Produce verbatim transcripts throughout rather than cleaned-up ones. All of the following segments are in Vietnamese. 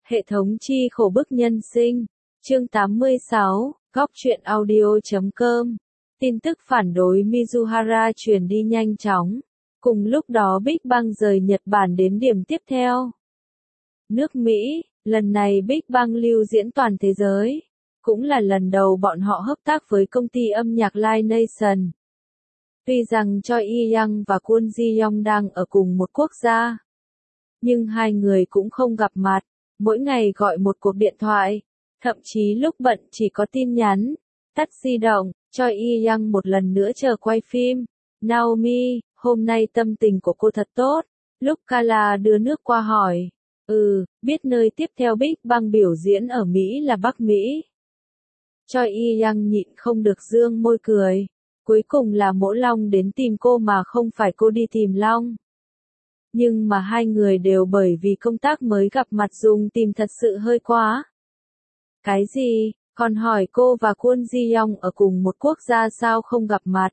Hệ thống chi khổ bức nhân sinh. Chương tám mươi sáu, góc truyện audio chấm com. Tin tức phản đối Mizuhara truyền đi nhanh chóng. Cùng lúc đó Big Bang rời Nhật Bản đến điểm tiếp theo. Nước Mỹ, lần này Big Bang lưu diễn toàn thế giới. Cũng là lần đầu bọn họ hợp tác với công ty âm nhạc Live Nation. Tuy rằng Choi Yi-young và Kwon Ji-young đang ở cùng một quốc gia, nhưng hai người cũng không gặp mặt, mỗi ngày gọi một cuộc điện thoại, thậm chí lúc bận chỉ có tin nhắn, tắt di động. Choi Yi-young một lần nữa chờ quay phim. Naomi, hôm nay tâm tình của cô thật tốt. Lúc Kala đưa nước qua hỏi, ừ, biết nơi tiếp theo Big Bang biểu diễn ở Mỹ là Bắc Mỹ. Choi Yi-young nhịn không được dương môi cười. Cuối cùng là Mỗ Long đến tìm cô mà không phải cô đi tìm Long. Nhưng mà hai người đều bởi vì công tác mới gặp mặt dùng tìm thật sự hơi quá. Cái gì, còn hỏi cô và Kwon Ji-young ở cùng một quốc gia sao không gặp mặt?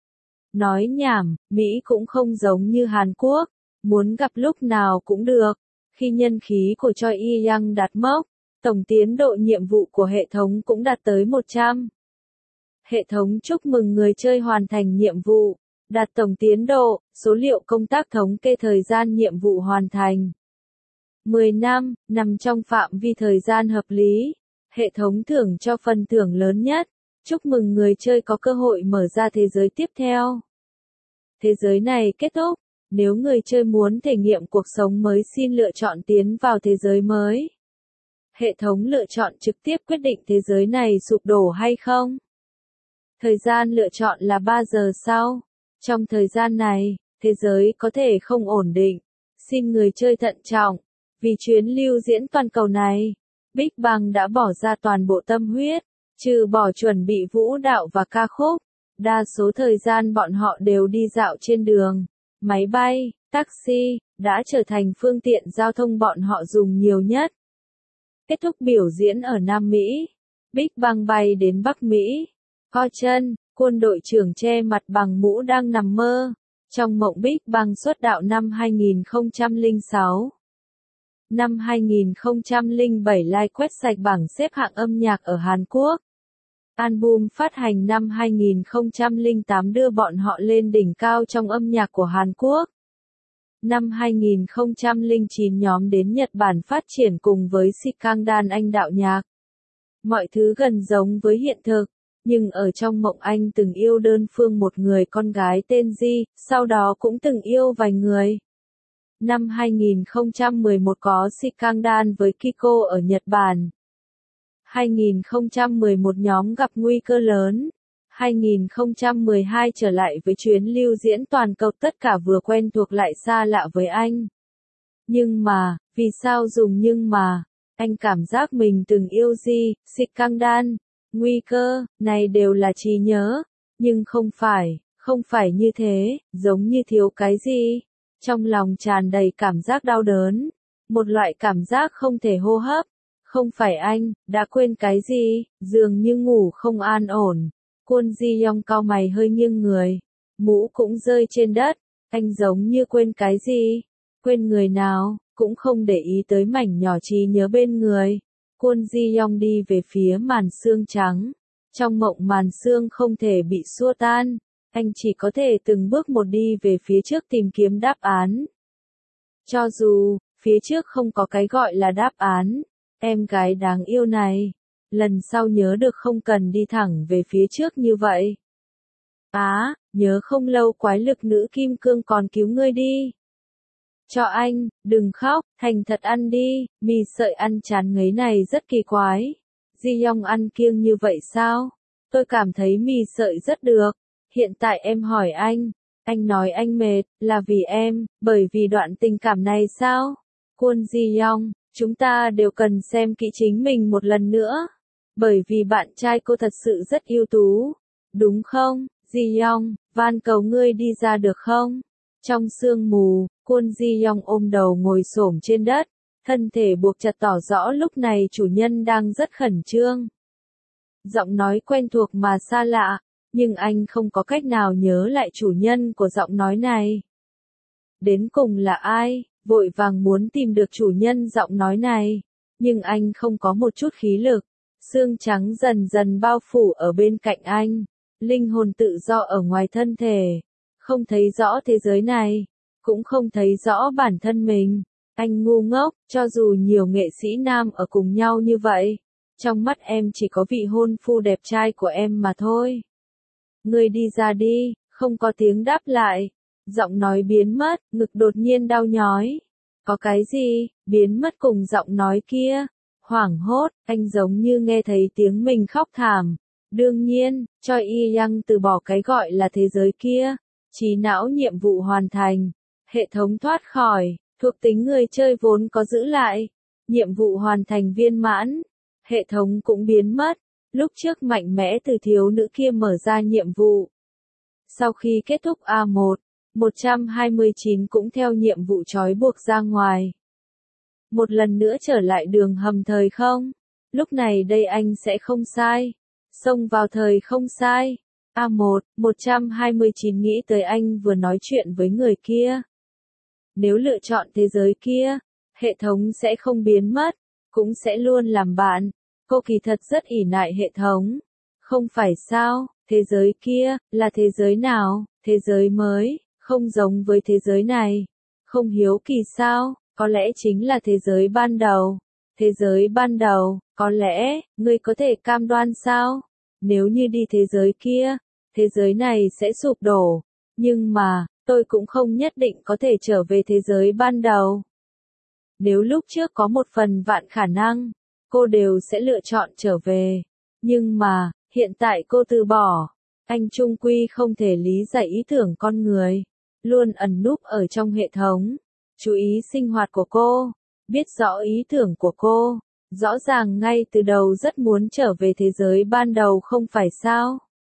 Nói nhảm, Mỹ cũng không giống như Hàn Quốc, muốn gặp lúc nào cũng được. Khi nhân khí của Choi Yi-young đạt mốc, tổng tiến độ nhiệm vụ của hệ thống cũng đạt tới một trăm. Hệ thống chúc mừng người chơi hoàn thành nhiệm vụ, đạt tổng tiến độ, số liệu công tác thống kê thời gian nhiệm vụ hoàn thành. mười năm, nằm trong phạm vi thời gian hợp lý. Hệ thống thưởng cho phần thưởng lớn nhất. Chúc mừng người chơi có cơ hội mở ra thế giới tiếp theo. Thế giới này kết thúc. Nếu người chơi muốn thể nghiệm cuộc sống mới xin lựa chọn tiến vào thế giới mới. Hệ thống lựa chọn trực tiếp quyết định thế giới này sụp đổ hay không. Thời gian lựa chọn là ba giờ sau. Trong thời gian này, thế giới có thể không ổn định. Xin người chơi thận trọng. Vì chuyến lưu diễn toàn cầu này, Big Bang đã bỏ ra toàn bộ tâm huyết, trừ bỏ chuẩn bị vũ đạo và ca khúc. Đa số thời gian bọn họ đều đi dạo trên đường. Máy bay, taxi, đã trở thành phương tiện giao thông bọn họ dùng nhiều nhất. Kết thúc biểu diễn ở Nam Mỹ, Big Bang bay đến Bắc Mỹ. Co chân, quân đội trưởng che mặt bằng mũ đang nằm mơ. Trong mộng Big Bang xuất đạo năm hai nghìn không trăm lẻ sáu. Năm hai nghìn không trăm lẻ bảy Live quét sạch bảng xếp hạng âm nhạc ở Hàn Quốc. Album phát hành năm hai nghìn không trăm lẻ tám đưa bọn họ lên đỉnh cao trong âm nhạc của Hàn Quốc. Năm hai nghìn không trăm lẻ chín nhóm đến Nhật Bản phát triển cùng với Skangdan Anh đạo nhạc. Mọi thứ gần giống với hiện thực, nhưng ở trong mộng anh từng yêu đơn phương một người con gái tên Ji, sau đó cũng từng yêu vài người. Năm hai nghìn không trăm mười một có Skangdan với Kiko ở Nhật Bản. hai nghìn không trăm mười một nhóm gặp nguy cơ lớn. hai nghìn không trăm mười hai trở lại với chuyến lưu diễn toàn cầu, tất cả vừa quen thuộc lại xa lạ với anh. Nhưng mà, vì sao dùng nhưng mà, anh cảm giác mình từng yêu Ji, Skangdan, nguy cơ, này đều là trí nhớ, nhưng không phải, không phải như thế, giống như thiếu cái gì. Trong lòng tràn đầy cảm giác đau đớn, một loại cảm giác không thể hô hấp. Không phải anh, đã quên cái gì, dường như ngủ không an ổn. Kwon Ji-young cau mày hơi nghiêng người, mũ cũng rơi trên đất, anh giống như quên cái gì, quên người nào, cũng không để ý tới mảnh nhỏ trí nhớ bên người. Kwon Ji-young đi về phía màn sương trắng, trong mộng màn sương không thể bị xua tan, anh chỉ có thể từng bước một đi về phía trước tìm kiếm đáp án. Cho dù, phía trước không có cái gọi là đáp án. Em gái đáng yêu này, lần sau nhớ được không cần đi thẳng về phía trước như vậy. Á, à, nhớ không lâu quái lực nữ kim cương còn cứu ngươi đi. Cho anh, đừng khóc, thành thật ăn đi, mì sợi ăn chán ngấy này rất kỳ quái. Ji-young ăn kiêng như vậy sao? Tôi cảm thấy mì sợi rất được. Hiện tại em hỏi anh, anh nói anh mệt, là vì em, bởi vì đoạn tình cảm này sao? Kwon Ji-young, chúng ta đều cần xem kỹ chính mình một lần nữa. Bởi vì bạn trai cô thật sự rất ưu tú. Đúng không, Ji-young, van cầu ngươi đi ra được không? Trong sương mù, Kwon Ji-young ôm đầu ngồi xổm trên đất. Thân thể buộc chặt tỏ rõ lúc này chủ nhân đang rất khẩn trương. Giọng nói quen thuộc mà xa lạ, nhưng anh không có cách nào nhớ lại chủ nhân của giọng nói này. Đến cùng là ai? Vội vàng muốn tìm được chủ nhân giọng nói này. nhưng anh không có một chút khí lực. Xương trắng dần dần bao phủ ở bên cạnh anh, linh hồn tự do ở ngoài thân thể, không thấy rõ thế giới này, cũng không thấy rõ bản thân mình. Anh ngu ngốc, cho dù nhiều nghệ sĩ nam ở cùng nhau như vậy, trong mắt em chỉ có vị hôn phu đẹp trai của em mà thôi. Ngươi đi ra đi, không có tiếng đáp lại. Giọng nói biến mất, ngực đột nhiên đau nhói. Có cái gì, biến mất cùng giọng nói kia. Hoảng hốt, anh giống như nghe thấy tiếng mình khóc thảm. Đương nhiên, Choi Yi-young từ bỏ cái gọi là thế giới kia. Trí não nhiệm vụ hoàn thành. Hệ thống thoát khỏi, thuộc tính người chơi vốn có giữ lại. Nhiệm vụ hoàn thành viên mãn. Hệ thống cũng biến mất. Lúc trước mạnh mẽ từ thiếu nữ kia mở ra nhiệm vụ. Sau khi kết thúc A một, một trăm hai mươi chín cũng theo nhiệm vụ trói buộc ra ngoài. Một lần nữa trở lại đường hầm thời không. Lúc này đây anh sẽ không sai. Xông vào thời không sai. A một, một trăm hai mươi chín nghĩ tới anh vừa nói chuyện với người kia. Nếu lựa chọn thế giới kia, hệ thống sẽ không biến mất, cũng sẽ luôn làm bạn. Cô kỳ thật rất ỷ lại hệ thống. Không phải sao, thế giới kia, là thế giới nào, thế giới mới, không giống với thế giới này. Không hiếu kỳ sao, có lẽ chính là thế giới ban đầu. Thế giới ban đầu, có lẽ, ngươi có thể cam đoan sao? Nếu như đi thế giới kia, thế giới này sẽ sụp đổ. Nhưng mà, tôi cũng không nhất định có thể trở về thế giới ban đầu. Nếu lúc trước có một phần vạn khả năng, cô đều sẽ lựa chọn trở về. Nhưng mà, hiện tại cô từ bỏ. Anh trung quy không thể lý giải ý tưởng con người. Luôn ẩn núp ở trong hệ thống. Chú ý sinh hoạt của cô. Biết rõ ý tưởng của cô. Rõ ràng ngay từ đầu rất muốn trở về thế giới ban đầu không phải sao?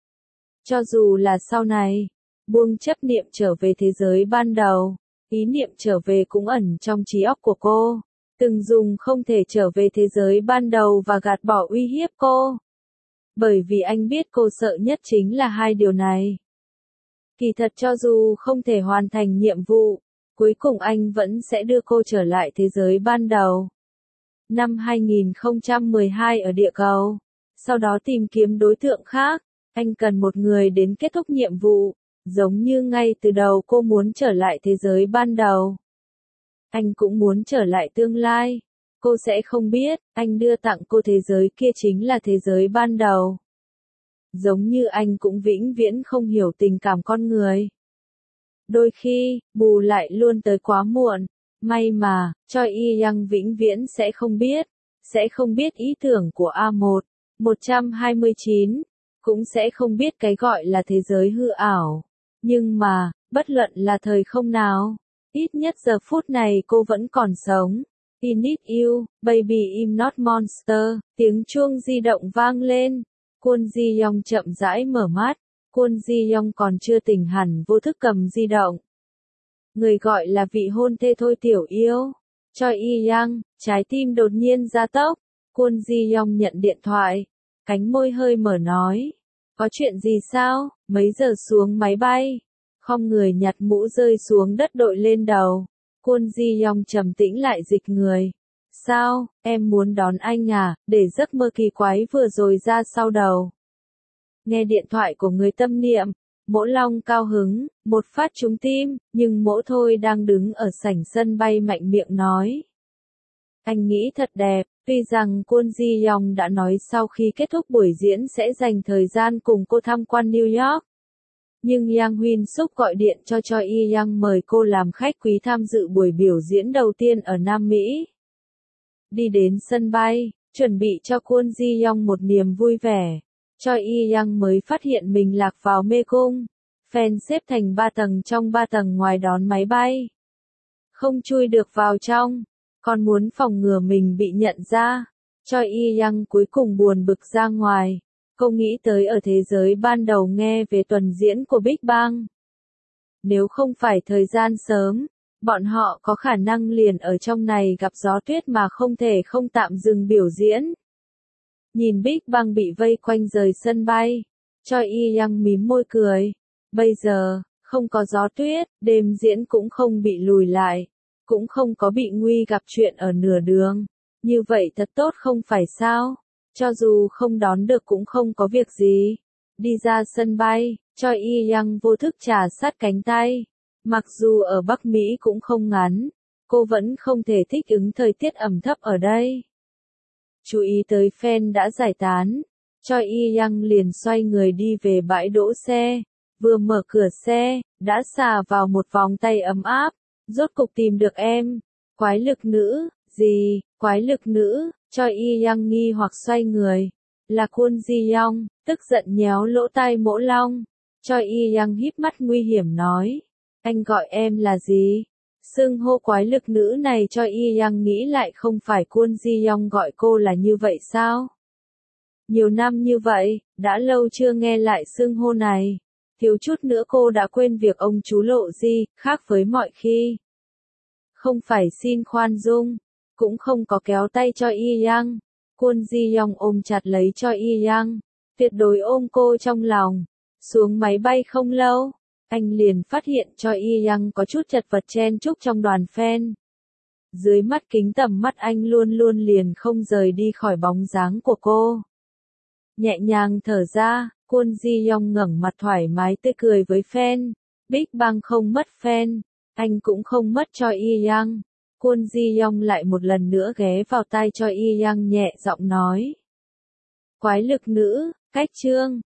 Cho dù là sau này, buông chấp niệm trở về thế giới ban đầu, ý niệm trở về cũng ẩn trong trí óc của cô. Từng dùng không thể trở về thế giới ban đầu và gạt bỏ uy hiếp cô. Bởi vì anh biết cô sợ nhất chính là hai điều này. Kỳ thật cho dù không thể hoàn thành nhiệm vụ, cuối cùng anh vẫn sẽ đưa cô trở lại thế giới ban đầu. Năm hai nghìn không trăm mười hai ở địa cầu. Sau đó tìm kiếm đối tượng khác. Anh cần một người đến kết thúc nhiệm vụ. Giống như ngay từ đầu cô muốn trở lại thế giới ban đầu. Anh cũng muốn trở lại tương lai. Cô sẽ không biết, anh đưa tặng cô thế giới kia chính là thế giới ban đầu. Giống như anh cũng vĩnh viễn không hiểu tình cảm con người. Đôi khi, bù lại luôn tới quá muộn. May mà, Choi Yi-young vĩnh viễn sẽ không biết. Sẽ không biết ý tưởng của A một, một trăm hai mươi chín. Cũng sẽ không biết cái gọi là thế giới hư ảo. Nhưng mà, bất luận là thời không nào, ít nhất giờ phút này cô vẫn còn sống. I need you, baby I'm not monster. Tiếng chuông di động vang lên. Kwon Ji-young chậm rãi mở mắt. Kwon Ji-young còn chưa tỉnh hẳn vô thức cầm di động. Người gọi là vị hôn thê thôi tiểu yêu. Choi Yi-young, trái tim đột nhiên gia tốc. Kwon Ji-young nhận điện thoại. Cánh môi hơi mở nói. Có chuyện gì sao? Mấy giờ xuống máy bay? Không người nhặt mũ rơi xuống đất đội lên đầu. Kwon Ji-young trầm tĩnh lại dịch người. Sao, em muốn đón anh à, để giấc mơ kỳ quái vừa rồi ra sau đầu. Nghe điện thoại của người tâm niệm, Mỗ Long cao hứng, một phát trúng tim, nhưng Mỗ Thôi đang đứng ở sảnh sân bay mạnh miệng nói. Anh nghĩ thật đẹp, tuy rằng Kwon Ji-young đã nói sau khi kết thúc buổi diễn sẽ dành thời gian cùng cô tham quan New York. Nhưng Yang Huyên Suk gọi điện cho Choi Yi-young mời cô làm khách quý tham dự buổi biểu diễn đầu tiên ở Nam Mỹ. Đi đến sân bay, chuẩn bị cho Kwon Ji-young một niềm vui vẻ. Choi Yi-young mới phát hiện mình lạc vào mê cung. Fan xếp thành ba tầng trong ba tầng ngoài đón máy bay. Không chui được vào trong, còn muốn phòng ngừa mình bị nhận ra. Choi Yi-young cuối cùng buồn bực ra ngoài. Cô nghĩ tới ở thế giới ban đầu nghe về tuần diễn của Big Bang. Nếu không phải thời gian sớm, bọn họ có khả năng liền ở trong này gặp gió tuyết mà không thể không tạm dừng biểu diễn. Nhìn Big Bang bị vây quanh rời sân bay, Choi Yi-young mím môi cười. Bây giờ, không có gió tuyết, đêm diễn cũng không bị lùi lại, cũng không có bị nguy gặp chuyện ở nửa đường. Như vậy thật tốt không phải sao? Cho dù không đón được cũng không có việc gì. Đi ra sân bay, Choi Yi-young vô thức trà sát cánh tay. Mặc dù ở Bắc Mỹ cũng không ngắn, cô vẫn không thể thích ứng thời tiết ẩm thấp ở đây. Chú ý tới fan đã giải tán, Choi Yi-young liền xoay người đi về bãi đỗ xe. Vừa mở cửa xe, đã xà vào một vòng tay ấm áp. Rốt cục tìm được em. Quái lực nữ, gì, quái lực nữ, Choi Yi-young nghi hoặc xoay người. Là Kwon Ji-young, tức giận nhéo lỗ tai Mỗ Long. Choi Yi-young híp mắt nguy hiểm nói. Anh gọi em là gì? Xưng hô quái lực nữ này Choi Yi-young nghĩ lại không phải Kwon Ji-young gọi cô là như vậy sao? Nhiều năm như vậy, đã lâu chưa nghe lại xưng hô này. Thiếu chút nữa cô đã quên việc ông chú Lộ Di, khác với mọi khi. Không phải xin khoan dung, cũng không có kéo tay Choi Yi-young. Kwon Ji-young ôm chặt lấy Choi Yi-young, tuyệt đối ôm cô trong lòng. Xuống máy bay không lâu, anh liền phát hiện Choi Yi-young có chút chật vật chen chúc trong đoàn fan. Dưới mắt kính tầm mắt anh luôn luôn liền không rời đi khỏi bóng dáng của cô. Nhẹ nhàng thở ra, Kwon Ji-young ngẩng mặt thoải mái tươi cười với fan. Big Bang không mất fan, anh cũng không mất Choi Yi-young. Kwon Ji-young lại một lần nữa ghé vào tai Choi Yi-young nhẹ giọng nói. Quái lực nữ, cách chương.